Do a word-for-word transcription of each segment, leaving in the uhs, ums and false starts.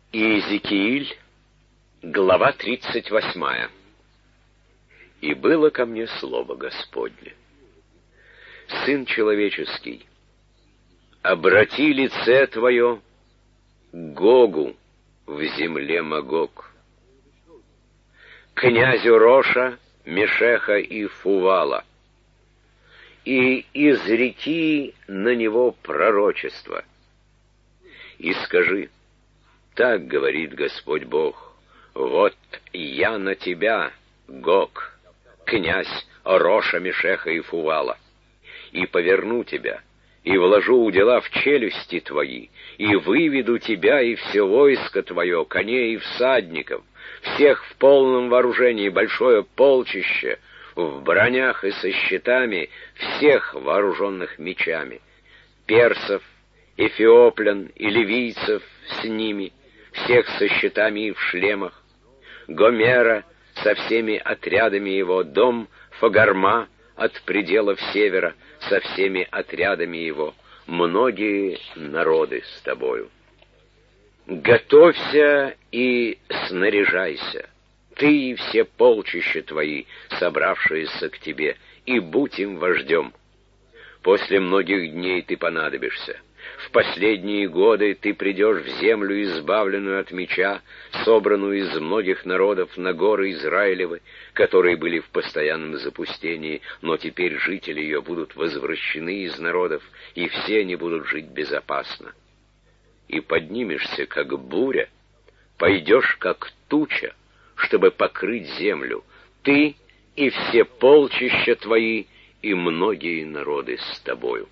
Иезекииль, глава тридцать восьмая. «И было ко мне слово Господне: Сын человеческий, обрати лице твое к Гогу в земле Магог, князю Роша, Мешеха и Фувала, и изреки на него пророчество, и скажи: так говорит Господь Бог: вот я на тебя, Гог, князь Роша, Мешеха и Фувала, и поверну тебя, и вложу удила в челюсти твои, и выведу тебя и все войско твое, коней и всадников, всех в полном вооружении, большое полчище, в бронях и со щитами, всех вооруженных мечами, персов, эфиоплян и ливийцев с ними, всех со щитами и в шлемах, Гомера со всеми отрядами его, дом Фагарма от пределов севера со всеми отрядами его, многие народы с тобою. Готовься и снаряжайся, ты и все полчища твои, собравшиеся к тебе, и будь им вождем. После многих дней ты понадобишься. В последние годы ты придешь в землю, избавленную от меча, собранную из многих народов на горы Израилевы, которые были в постоянном запустении, но теперь жители ее будут возвращены из народов, и все они будут жить безопасно. И поднимешься, как буря, пойдешь, как туча, чтобы покрыть землю, ты и все полчища твои, и многие народы с тобою.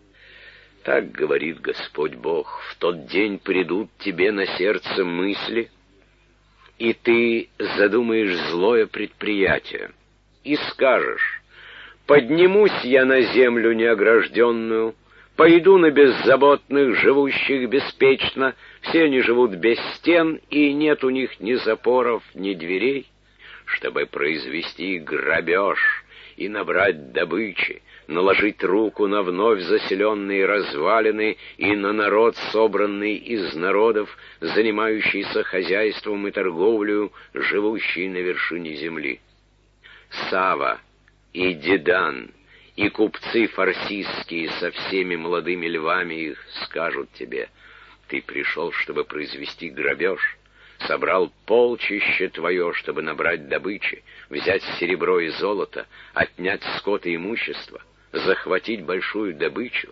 Так говорит Господь Бог: в тот день придут тебе на сердце мысли, и ты задумаешь злое предприятие, и скажешь: поднимусь я на землю неогражденную, пойду на беззаботных, живущих беспечно, все они живут без стен, и нет у них ни запоров, ни дверей, чтобы произвести грабеж и набрать добычи, наложить руку на вновь заселенные развалины и на народ, собранный из народов, занимающийся хозяйством и торговлею, живущий на вершине земли. Сава и Дедан, и купцы фарсистские со всеми молодыми львами их скажут тебе: ты пришел, чтобы произвести грабеж, собрал полчище твое, чтобы набрать добычи, взять серебро и золото, отнять скот и имущество, захватить большую добычу.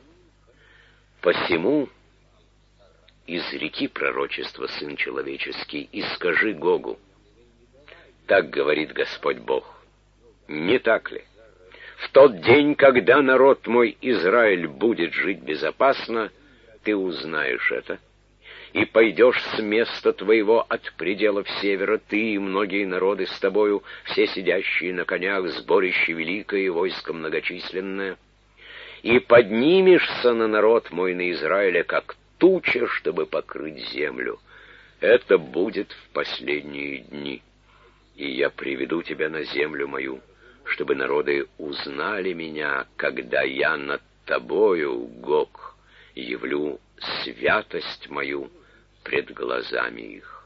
Посему изреки пророчество, сын человеческий, и скажи Гогу: так говорит Господь Бог. Не так ли? В тот день, когда народ мой Израиль будет жить безопасно, ты узнаешь это, и пойдешь с места твоего от пределов севера, ты и многие народы с тобою, все сидящие на конях, сборище великое и войско многочисленное, и поднимешься на народ мой, на Израиля, как туча, чтобы покрыть землю. Это будет в последние дни, и я приведу тебя на землю мою, чтобы народы узнали меня, когда я над тобою, Гог, явлю святость мою пред глазами их.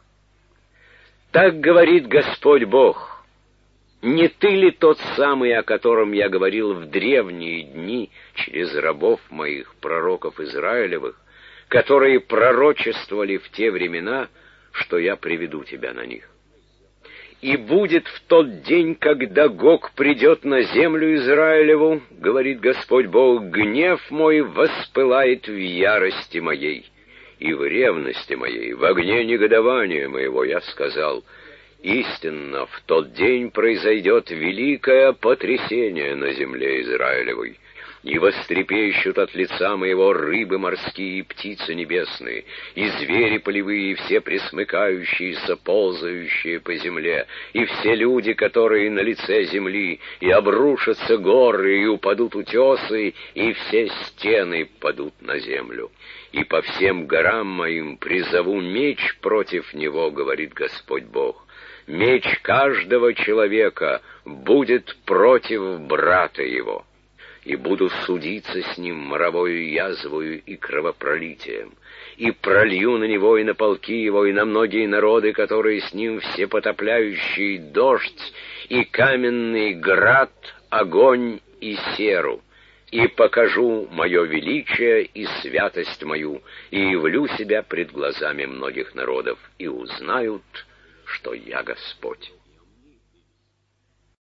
Так говорит Господь Бог: не ты ли тот самый, о котором я говорил в древние дни через рабов моих, пророков Израилевых, которые пророчествовали в те времена, что я приведу тебя на них? И будет в тот день, когда Гог придет на землю Израилеву, говорит Господь Бог, гнев мой воспылает в ярости моей, и в ревности моей, в огне негодования моего, я сказал: истинно, в тот день произойдет великое потрясение на земле Израилевой, и вострепещут от лица моего рыбы морские и птицы небесные, и звери полевые, и все пресмыкающиеся, ползающие по земле, и все люди, которые на лице земли, и обрушатся горы, и упадут утесы, и все стены падут на землю. И по всем горам моим призову меч против него, говорит Господь Бог. Меч каждого человека будет против брата его, и буду судиться с ним моровою язвою и кровопролитием, и пролью на него и на полки его, и на многие народы, которые с ним всепотопляющий дождь, и каменный град, огонь и серу, и покажу мое величие и святость мою, и явлю себя пред глазами многих народов, и узнают, что я Господь».